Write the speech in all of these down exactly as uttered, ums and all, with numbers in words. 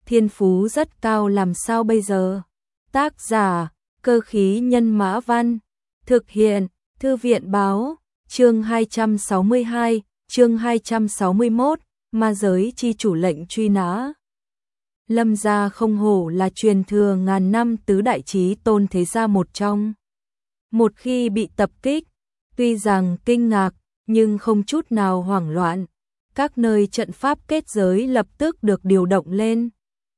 thiên phú rất cao làm sao bây giờ? Tác giả, Cơ khí nhân mã văn, thực hiện, Thư viện báo, chương hai trăm sáu mươi hai, chương hai trăm sáu mươi mốt, ma giới chi chủ lệnh truy nã. Lâm gia không hổ là truyền thừa ngàn năm tứ đại chí tôn thế gia một trong. Một khi bị tập kích, tuy rằng kinh ngạc, nhưng không chút nào hoảng loạn. Các nơi trận pháp kết giới lập tức được điều động lên.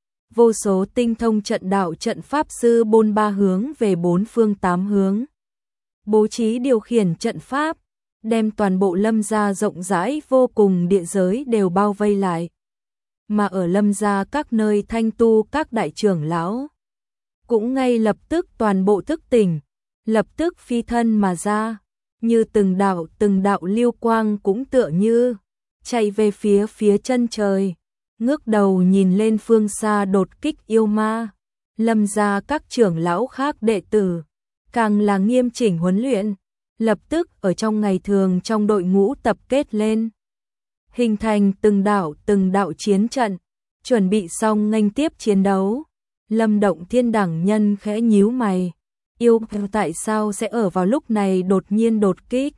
Vô số tinh thông trận đạo trận pháp sư bôn ba hướng về bốn phương tám hướng. Bố trí điều khiển trận pháp, đem toàn bộ Lâm gia rộng rãi vô cùng địa giới đều bao vây lại. Mà ở Lâm gia các nơi thanh tu các đại trưởng lão cũng ngay lập tức toàn bộ thức tỉnh, lập tức phi thân mà ra, như từng đạo từng đạo lưu quang cũng tựa như chạy về phía phía chân trời, ngước đầu nhìn lên phương xa đột kích yêu ma. Lâm gia các trưởng lão khác đệ tử càng là nghiêm chỉnh huấn luyện, lập tức ở trong ngày thường trong đội ngũ tập kết lên, hình thành từng đạo từng đạo chiến trận, chuẩn bị xong nghênh tiếp chiến đấu. Lâm Động Thiên đẳng nhân khẽ nhíu mày, yêu tại sao sẽ ở vào lúc này đột nhiên đột kích?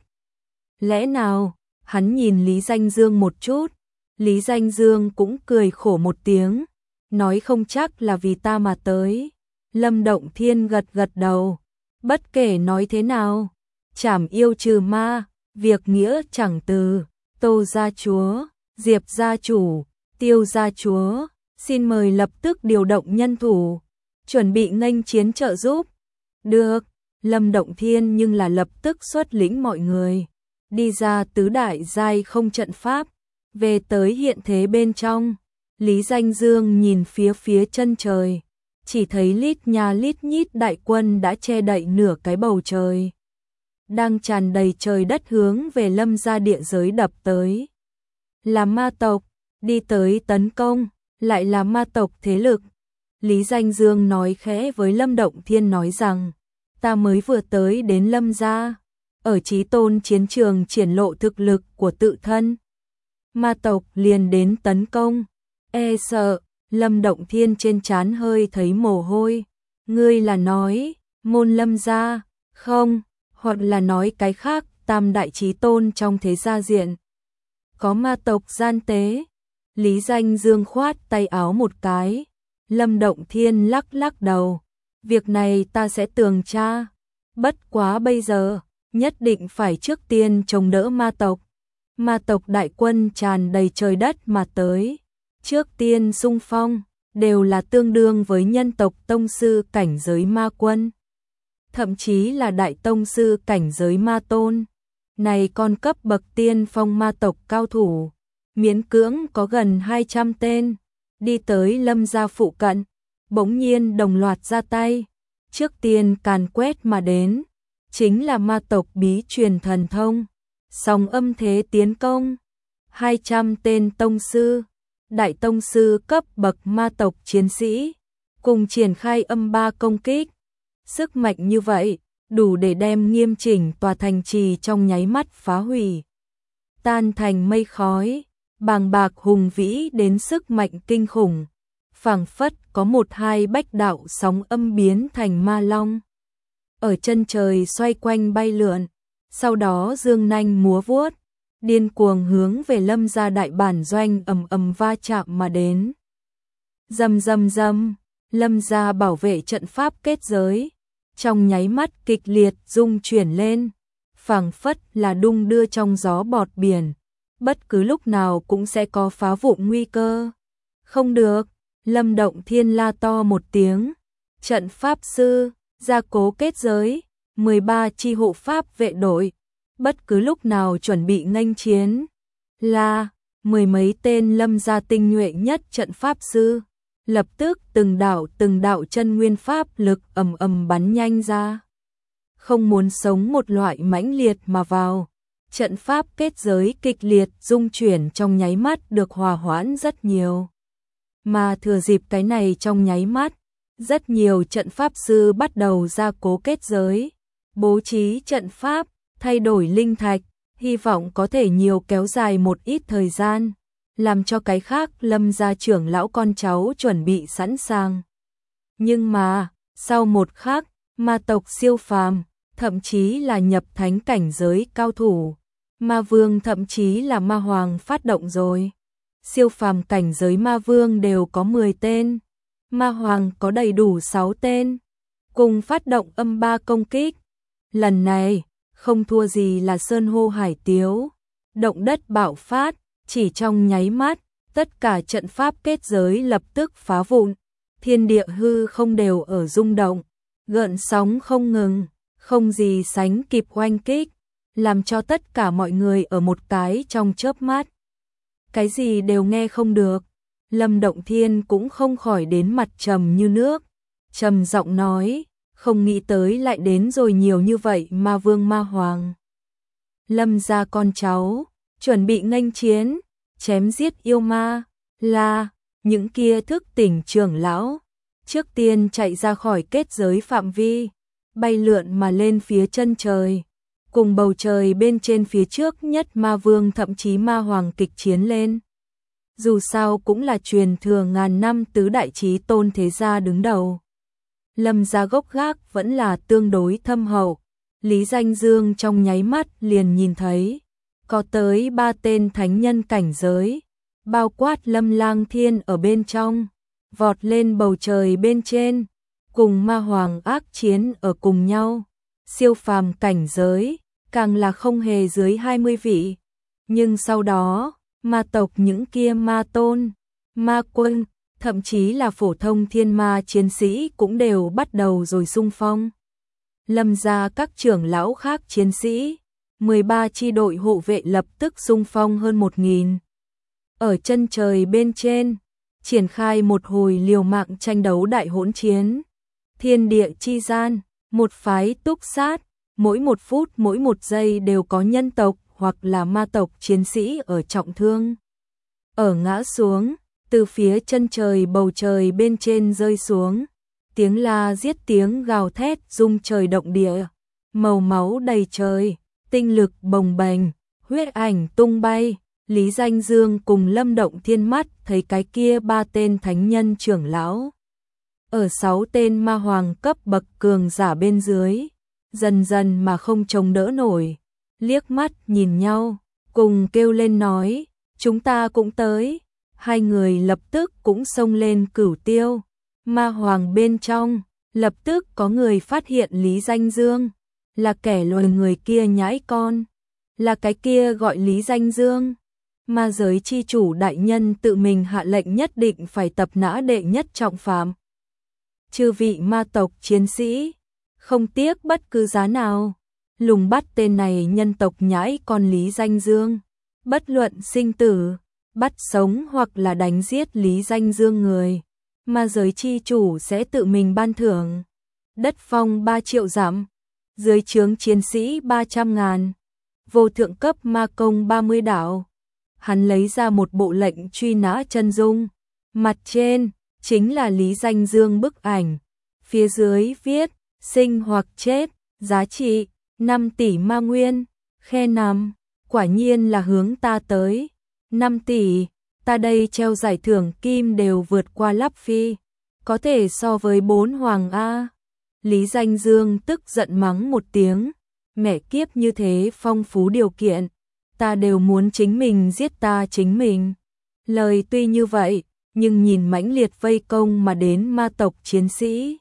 Lẽ nào? Hắn nhìn Lý Danh Dương một chút, Lý Danh Dương cũng cười khổ một tiếng, nói không chắc là vì ta mà tới. Lâm Động Thiên gật gật đầu, bất kể nói thế nào, trảm yêu trừ ma, việc nghĩa chẳng từ. Tô gia chúa, Diệp gia chủ, Tiêu gia chúa, xin mời lập tức điều động nhân thủ, chuẩn bị nghênh chiến trợ giúp. Được, Lâm Động Thiên nhưng là lập tức xuất lĩnh mọi người, đi ra tứ đại giai không trận pháp, về tới hiện thế bên trong. Lý Danh Dương nhìn phía phía chân trời, chỉ thấy lít nha lít nhít đại quân đã che đậy nửa cái bầu trời, đang tràn đầy trời đất hướng về Lâm gia địa giới đập tới. Là ma tộc, đi tới tấn công, lại là ma tộc thế lực. Lý Danh Dương nói khẽ với Lâm Động Thiên nói rằng, ta mới vừa tới đến Lâm gia, ở chí tôn chiến trường triển lộ thực lực của tự thân. Ma tộc liền đến tấn công, e sợ. Lâm Động Thiên trên trán hơi thấy mồ hôi. Ngươi là nói, môn Lâm gia, không, hoặc là nói cái khác, tam đại chí tôn trong thế gia diện có ma tộc gian tế? Lý Danh Dương khoát tay áo một cái. Lâm Động Thiên lắc lắc đầu, việc này ta sẽ tường tra, bất quá bây giờ nhất định phải trước tiên chống đỡ ma tộc. Ma tộc đại quân tràn đầy trời đất mà tới, trước tiên xung phong, đều là tương đương với nhân tộc tông sư cảnh giới ma quân, thậm chí là đại tông sư cảnh giới ma tôn. Này con cấp bậc tiên phong ma tộc cao thủ, miễn cưỡng có gần hai trăm tên, đi tới Lâm gia phụ cận, bỗng nhiên đồng loạt ra tay, trước tiên càn quét mà đến, chính là ma tộc bí truyền thần thông, song âm thế tiến công. hai trăm tên tông sư, đại tông sư cấp bậc ma tộc chiến sĩ, cùng triển khai âm ba công kích. Sức mạnh như vậy, đủ để đem nghiêm chỉnh tòa thành trì trong nháy mắt phá hủy, tan thành mây khói, bàng bạc hùng vĩ đến sức mạnh kinh khủng, phảng phất có một hai bách đạo sóng âm biến thành ma long, ở chân trời xoay quanh bay lượn, sau đó dương nanh múa vuốt, điên cuồng hướng về Lâm gia đại bản doanh ầm ầm va chạm mà đến. Rầm rầm rầm, Lâm gia bảo vệ trận pháp kết giới, trong nháy mắt kịch liệt rung chuyển lên, phảng phất là đung đưa trong gió bọt biển, bất cứ lúc nào cũng sẽ có phá vụn nguy cơ. Không được, Lâm Động Thiên la to một tiếng, trận pháp sư, gia cố kết giới, mười ba chi hộ pháp vệ đội, bất cứ lúc nào chuẩn bị nghênh chiến. Là, mười mấy tên Lâm gia tinh nhuệ nhất trận pháp sư, lập tức từng đạo từng đạo chân nguyên pháp lực ầm ầm bắn nhanh ra. Không muốn sống một loại mãnh liệt mà vào, trận pháp kết giới kịch liệt rung chuyển trong nháy mắt được hòa hoãn rất nhiều. Mà thừa dịp cái này trong nháy mắt, rất nhiều trận pháp sư bắt đầu gia cố kết giới, bố trí trận pháp, thay đổi linh thạch, hy vọng có thể nhiều kéo dài một ít thời gian. làm cho cái khác Lâm gia trưởng lão con cháu chuẩn bị sẵn sàng. Nhưng mà, sau một khắc, ma tộc siêu phàm, thậm chí là nhập thánh cảnh giới cao thủ, ma vương thậm chí là ma hoàng phát động rồi. Siêu phàm cảnh giới ma vương đều có mười tên, ma hoàng có đầy đủ sáu tên, cùng phát động âm ba công kích. Lần này, không thua gì là sơn hô hải tiếu, động đất bạo phát, chỉ trong nháy mắt, tất cả trận pháp kết giới lập tức phá vụn, thiên địa hư không đều ở rung động, gợn sóng không ngừng, không gì sánh kịp oanh kích, làm cho tất cả mọi người ở một cái trong chớp mắt. Cái gì đều nghe không được, Lâm Động Thiên cũng không khỏi đến mặt trầm như nước, trầm giọng nói, không nghĩ tới lại đến rồi nhiều như vậy ma vương ma hoàng. Lâm gia con cháu, chuẩn bị nghênh chiến, chém giết yêu ma, là, những kia thức tỉnh trưởng lão, trước tiên chạy ra khỏi kết giới phạm vi, bay lượn mà lên phía chân trời, cùng bầu trời bên trên phía trước nhất ma vương thậm chí ma hoàng kịch chiến lên. Dù sao cũng là truyền thừa ngàn năm tứ đại chí tôn thế gia đứng đầu. Lâm gia gốc gác vẫn là tương đối thâm hậu, Lý Danh Dương trong nháy mắt liền nhìn thấy, có tới ba tên thánh nhân cảnh giới, bao quát Lâm Lang Thiên ở bên trong, vọt lên bầu trời bên trên, cùng ma hoàng ác chiến ở cùng nhau, siêu phàm cảnh giới, càng là không hề dưới hai mươi vị. Nhưng sau đó, ma tộc những kia ma tôn, ma quân, thậm chí là phổ thông thiên ma chiến sĩ cũng đều bắt đầu rồi xung phong. Lâm gia các trưởng lão khác chiến sĩ, mười ba chi đội hộ vệ lập tức xung phong hơn một nghìn. Ở chân trời bên trên, triển khai một hồi liều mạng tranh đấu đại hỗn chiến. Thiên địa chi gian, một phái túc sát, mỗi một phút mỗi một giây đều có nhân tộc hoặc là ma tộc chiến sĩ ở trọng thương. Ở ngã xuống, từ phía chân trời bầu trời bên trên rơi xuống, tiếng la giết tiếng gào thét rung trời động địa, màu máu đầy trời, tinh lực bồng bềnh, huyết ảnh tung bay. Lý Danh Dương cùng Lâm Động Thiên mắt thấy cái kia ba tên thánh nhân trưởng lão, ở sáu tên ma hoàng cấp bậc cường giả bên dưới, dần dần mà không chống đỡ nổi, liếc mắt nhìn nhau, cùng kêu lên nói, chúng ta cũng tới. Hai người lập tức cũng xông lên cửu tiêu, ma hoàng bên trong, lập tức có người phát hiện Lý Danh Dương, là kẻ loài người kia nhãi con, là cái kia gọi Lý Danh Dương. Ma giới chi chủ đại nhân tự mình hạ lệnh nhất định phải tập nã đệ nhất trọng phạm. Chư vị ma tộc chiến sĩ, không tiếc bất cứ giá nào, lùng bắt tên này nhân tộc nhãi con Lý Danh Dương, bất luận sinh tử, bắt sống hoặc là đánh giết Lý Danh Dương người, ma giới chi chủ sẽ tự mình ban thưởng. Đất phong ba triệu dặm, dưới trướng chiến sĩ ba trăm ngàn, vô thượng cấp ma công ba mươi đạo. Hắn lấy ra một bộ lệnh truy nã chân dung, mặt trên chính là Lý Danh Dương bức ảnh, phía dưới viết sinh hoặc chết, giá trị năm tỷ ma nguyên, khe nằm, quả nhiên là hướng ta tới, năm tỷ, ta đây treo giải thưởng kim đều vượt qua Lắp Phi, có thể so với bốn hoàng A. Lý Danh Dương tức giận mắng một tiếng, mẹ kiếp như thế phong phú điều kiện, ta đều muốn chính mình giết ta chính mình. Lời tuy như vậy, nhưng nhìn mãnh liệt vây công mà đến ma tộc chiến sĩ,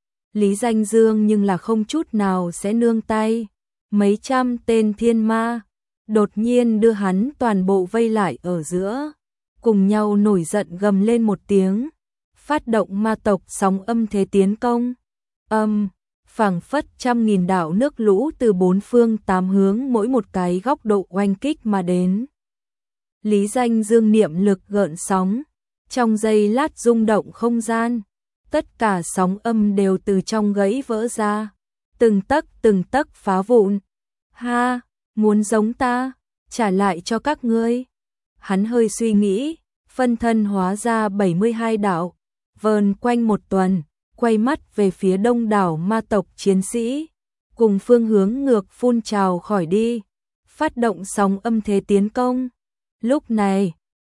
Lý Danh Dương nhưng là không chút nào sẽ nương tay. Mấy trăm tên thiên ma đột nhiên đưa hắn toàn bộ vây lại ở giữa, cùng nhau nổi giận gầm lên một tiếng, phát động ma tộc sóng âm thế tiến công. Âm, phảng phất trăm nghìn đạo nước lũ từ bốn phương tám hướng mỗi một cái góc độ oanh kích mà đến. Lý Danh Dương niệm lực gợn sóng, trong giây lát rung động không gian, tất cả sóng âm đều từ trong gãy vỡ ra, từng tấc từng tấc phá vụn. Ha, muốn giống ta, trả lại cho các ngươi. Hắn hơi suy nghĩ, phân thân hóa ra bảy mươi hai đạo, vờn quanh một tuần, quay mắt về phía đông đảo ma tộc chiến sĩ, cùng phương hướng ngược phun trào khỏi đi, phát động sóng âm thế tiến công. Lúc này,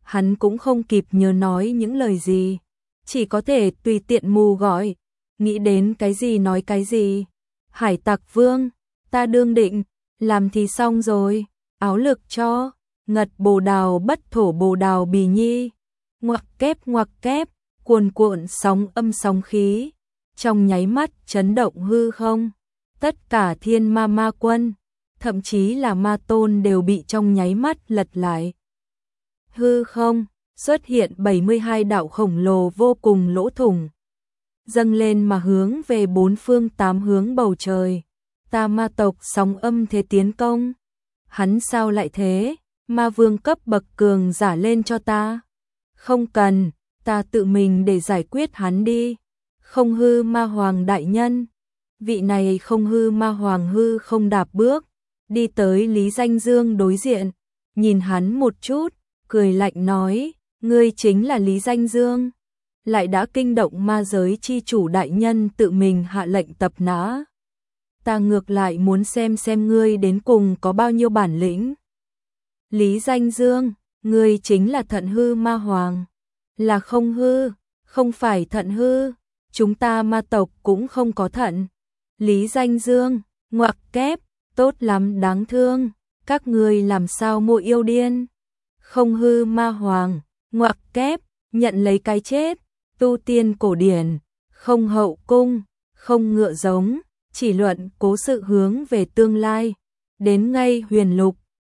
hắn cũng không kịp nhớ nói những lời gì, chỉ có thể tùy tiện mù gọi, nghĩ đến cái gì nói cái gì. Hải Tặc Vương, ta đương định, làm thì xong rồi, áo lực cho, ngật bồ đào bất thổ bồ đào bì nhi, ngoặc kép ngoặc kép, cuồn cuộn sóng âm sóng khí, trong nháy mắt chấn động hư không, tất cả thiên ma ma quân, thậm chí là ma tôn đều bị trong nháy mắt lật lại. Hư không, xuất hiện bảy mươi hai đạo khổng lồ vô cùng lỗ thủng, dâng lên mà hướng về bốn phương tám hướng bầu trời. Ta ma tộc sóng âm thế tiến công. Hắn sao lại thế? Ma vương cấp bậc cường giả lên cho ta. Không cần, ta tự mình để giải quyết hắn đi. Không hư ma hoàng đại nhân. Vị này không hư ma hoàng hư không đạp bước, đi tới Lý Danh Dương đối diện, nhìn hắn một chút, cười lạnh nói, ngươi chính là Lý Danh Dương. Lại đã kinh động ma giới chi chủ đại nhân tự mình hạ lệnh tập nã. Ta ngược lại muốn xem xem ngươi đến cùng có bao nhiêu bản lĩnh. Lý Danh Dương, ngươi chính là Thận hư ma hoàng. Là không hư, không phải Thận hư, chúng ta ma tộc cũng không có thận. Lý Danh Dương, ngoặc kép, tốt lắm đáng thương, các ngươi làm sao mua yêu điên. Không hư ma hoàng, ngoặc kép, nhận lấy cái chết. Tu tiên cổ điển, không hậu cung, không ngựa giống, chỉ luận cố sự hướng về tương lai. Đến ngay huyền lục,